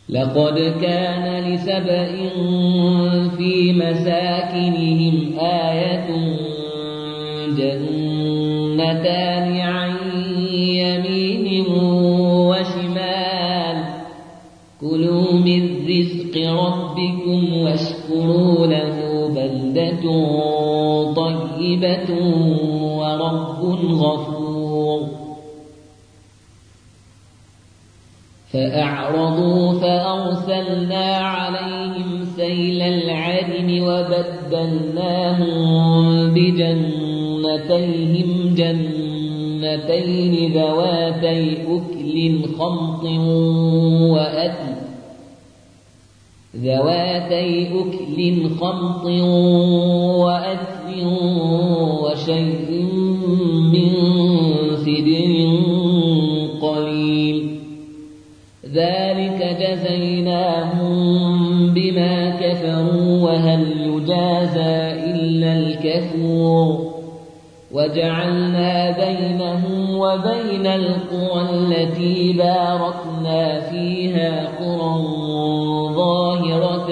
لقد كان لسبإ في مساكنهم آية جنتان عن يمين وشمال كلوا من رزق ربكم واشكروا له بلدة طيبة ورب غفور فأعرضوا فأرسلنا عليهم سيل العرم وبدلناهم بجنتيهم جنتين ذواتي أكل خمط وأثل وشيء من سدر قليل ذلك جزيناهم بما كفروا وهل يجازى إلا الكفور وجعلنا بينهم وبين القرى التي باركنا فيها قرى ظاهرة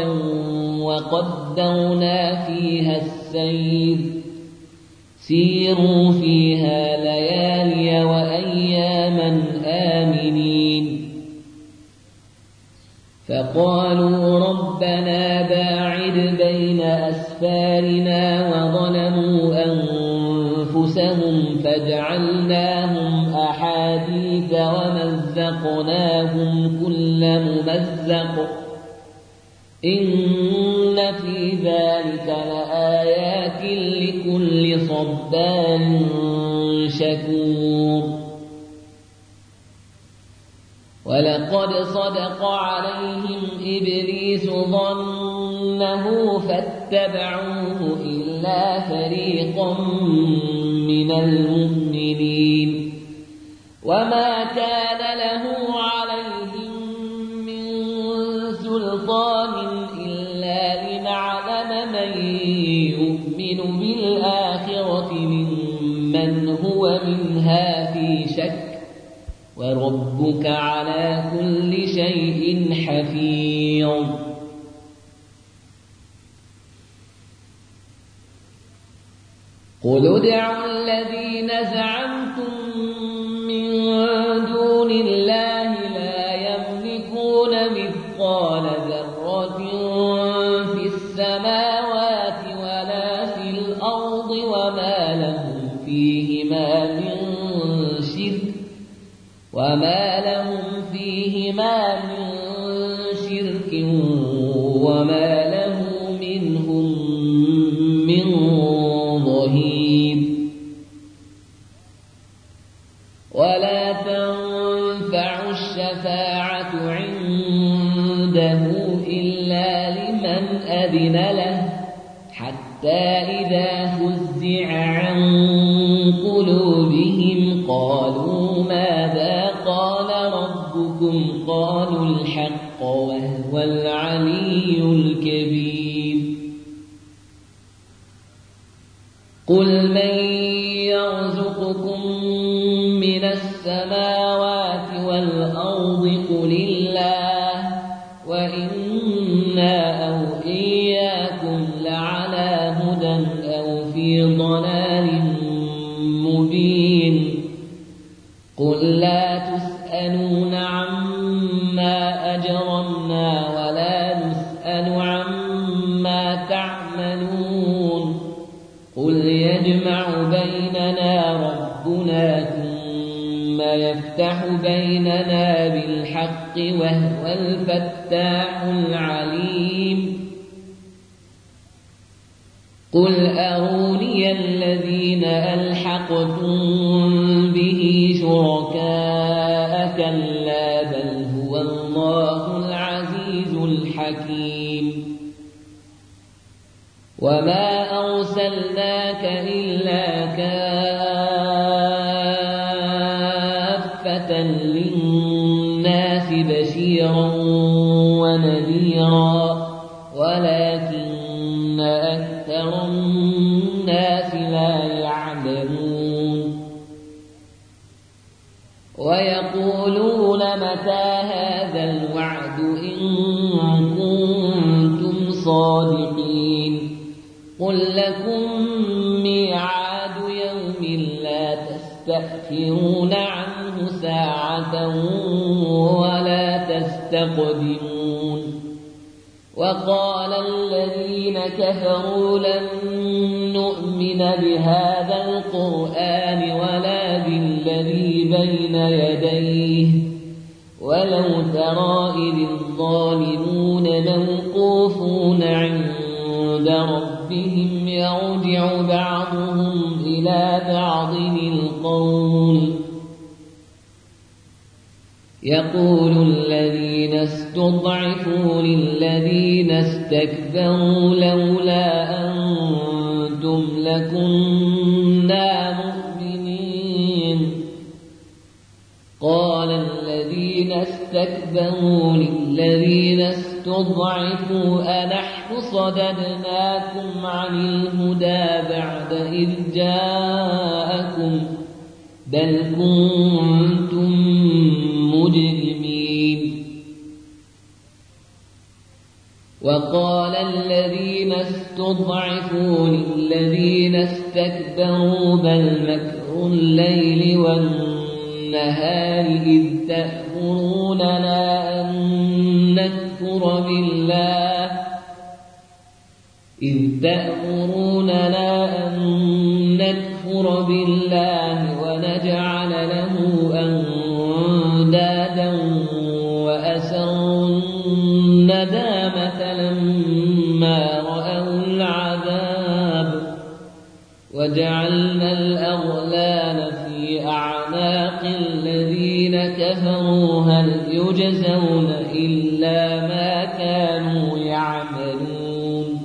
وقدرنا فيها السير سيروا فيها ليالي وأياما آمنين فقالوا ربنا باعد بين أسفارنا وظلموا أنفسهم فجعلناهم أحاديث ومزقناهم كل ممزق إن في ذلك لآيات لكل صبار شكور ولقد صدق عليهم إبليس ظنه فاتبعوه إلا فريقا من المؤمنين وما كان له عليهم من سلطان إلا لنعلم من يؤمن بالآخرة ممن هو منها في شك وربك على كل شيء حفيظ قل ادعوا الذين زعمتم من دون الله لا يملكون مثقال ذرة في السماوات ولا في الأرض وما لهم فيهما من شرك وما له منهم من ظهير ولا تنفع الشفاعة عنده إلا لمن أذن له حتى إذا فزع عن قلوبهم قالوا ماذا قال ربكم قالوا الحق وهو العلي الكبير قل من يرزقكم من السماوات والأرض قل الله وإنا أو إياكم لعلى هدى أو في ضلال مبين قل لا تسألون عما أجرمنا ولا نسأل عما تعملون قل يجمع بيننا ربنا ثم يفتح بيننا بالحق وهو الفتاح العليم قل أروني الذين ألحقتم به شركاء كلا بل هو الله العزيز الحكيم وما أرسلناك إلا كافة للناس بشيرا ونذيرا ولكن أكثر الناس لا يعلمون ويقولون متى هذا الوعد إن صادقين قل لكم ميعاد يوم لا تستأخرون عنه ساعة ولا تستقدمون وقال الذين كفروا لن نؤمن بهذا القرآن ولا بالذي بين يديه ولو ترى إذ الظالمون موقوفون عند ربهم يرجع بعضهم إلى بعض القول يقول الذين استضعفوا للذين استكبروا لولا أنتم لكنا مؤمنين قال الذين استكبروا للذين استضعفوا أنحن صددناكم عن الهدى بعد إذ جاءكم بل كنتم مجرمين وقال الذين استضعفوا للذين استكبروا بل مكر الليل والنهار إذ تأمروننا أن نكفر بالله ونجعل له أندادا وأسروا الندامة لما رأوا العذاب وجعلنا الأغلال في أعناق الذين كفروا هل يجزون إلا ما كانوا يعملون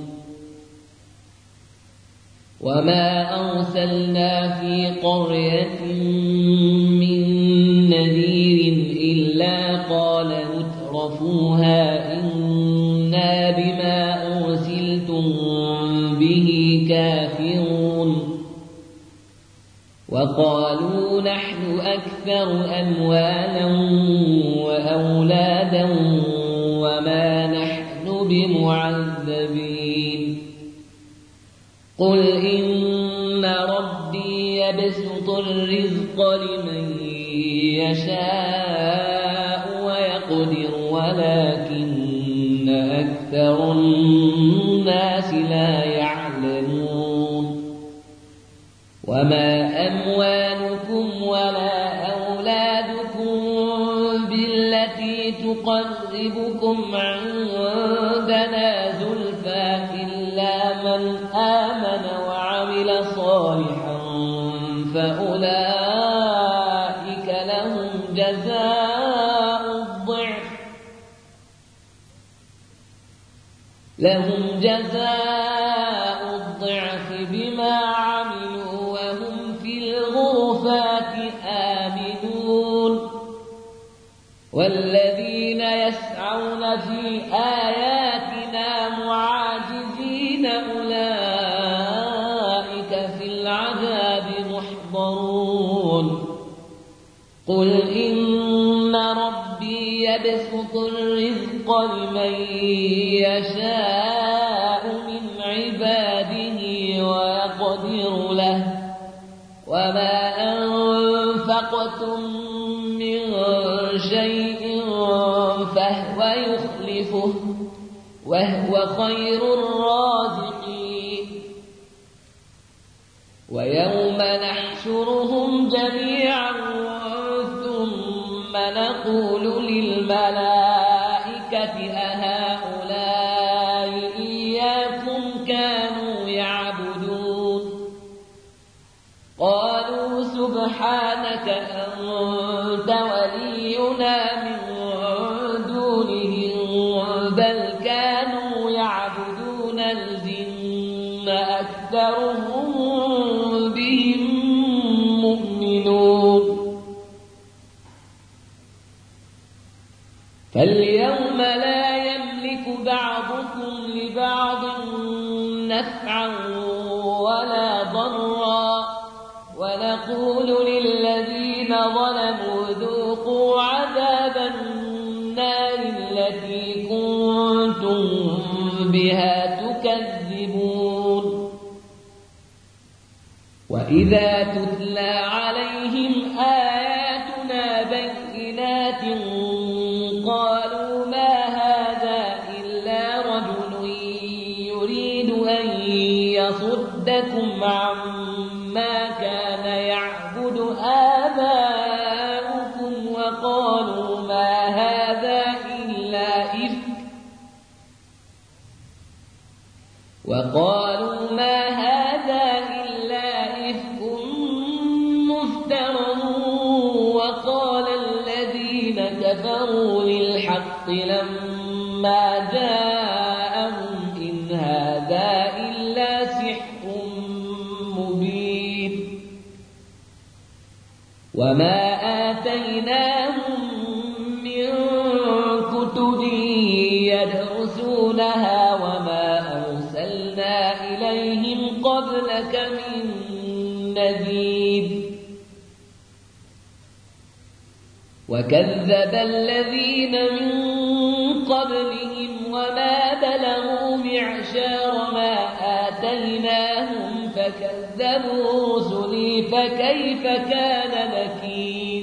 وما أرسلنا في قرية من نذير إلا قال مترفوها إنا بما أرسلتم به كافرون وقالوا نحن أكثر أموالا وأولادا وما نحن بمعذبين قل إن ربي يبسط الرزق لمن يشاء ويقدر ولكن أكثر الناس لا يعلمون وما أموالكم ولا أولادكم بالتي تقربكم عندنا زلفى إلا من آمن وعمل صالحا فأولئك لهم جزاء الضعف بما عملوا وهم في الغرفات آمنون والذين يسعون في آياتنا معاجزين أولئك في العذاب محضرون قل إن ربي يبسط الرزق لمن يشاء من عباده ويقدر له وما أنفقتم من شيء فهو يخلفه وهو خير الرازقين ويوم نحشرهم جميعا ثم نقول للملائكة أهؤلاء إياكم كانوا يعبدون قالوا سبحانك أنت ولينا من دونهم بل كانوا يعبدون الجن أكثرهم بهم مؤمنون فاليوم لا يملك بعضكم لبعض نفعا ولا ضرا ونقول للذين ظلموا ذوقوا عذاب النار التي كنتم بها تكذبون وإذا تتلى عليهم آياتنا بينات قالوا ما هذا إلا رجل يريد أن يصدكم عما كان يعبد آباؤكم وقالوا ما هذا إلا إفك مفترى وقال الذين كفروا للحق لما جاءهم إن هذا إلا سحر مبين وما آتيناهم من كتب يدرسونها وما أرسلنا إليهم قبلك من نذير وكذب الذين من قبلهم وما بلغوا معشار ما آتيناهم فكذبوا رسلي فكيف كان نكير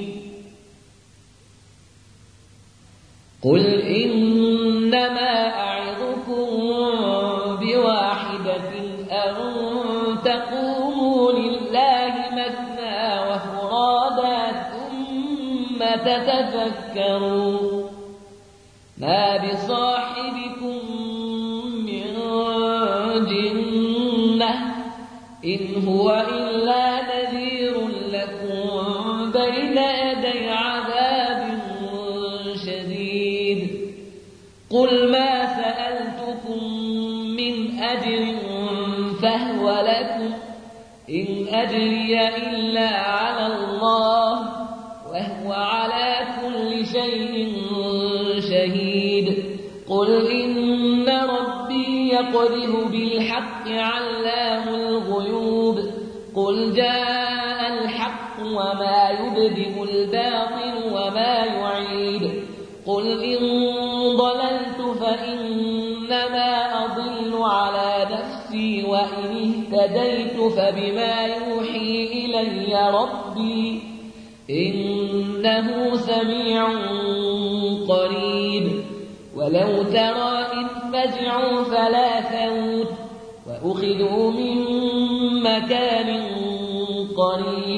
قل إنما أعظكم بواحدة أن تقوموا لله مثنى وفرادا ثم تتفكروا ما بصاحبكم من جنة إن هو إلا نذير لكم بين يدي عذاب شديد قل ما سألتكم من أجر فهو لكم إن أجري إلا على الله وهو على كل شيء شهيد قل إن ربي يقذف بالحق علام الغيوب قل جاء الحق وما يبدئ الباطل وما يعيد قل إن ضللت فإنما أضل على نفسي وإن اهتديت فبما يوحي إلي ربي إنه سميع قريب ولو ترى إذ فزعوا فلا ثبت وأخذوا من مكان قريب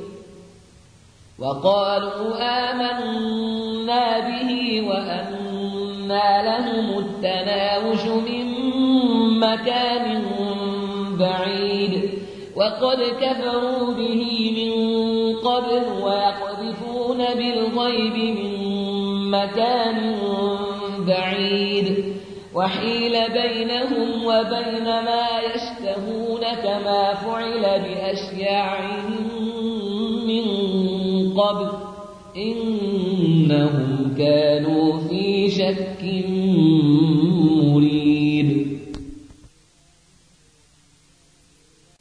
وقالوا آمنا به وأنى لهم التناوش من مكان بعيد وقد كفروا به من قبل ويقذفون بالغيب من مكان بعيد وحيل بينهم وبين ما يشتهون كما فعل بأشياعهم من قبل إنهم كانوا في شك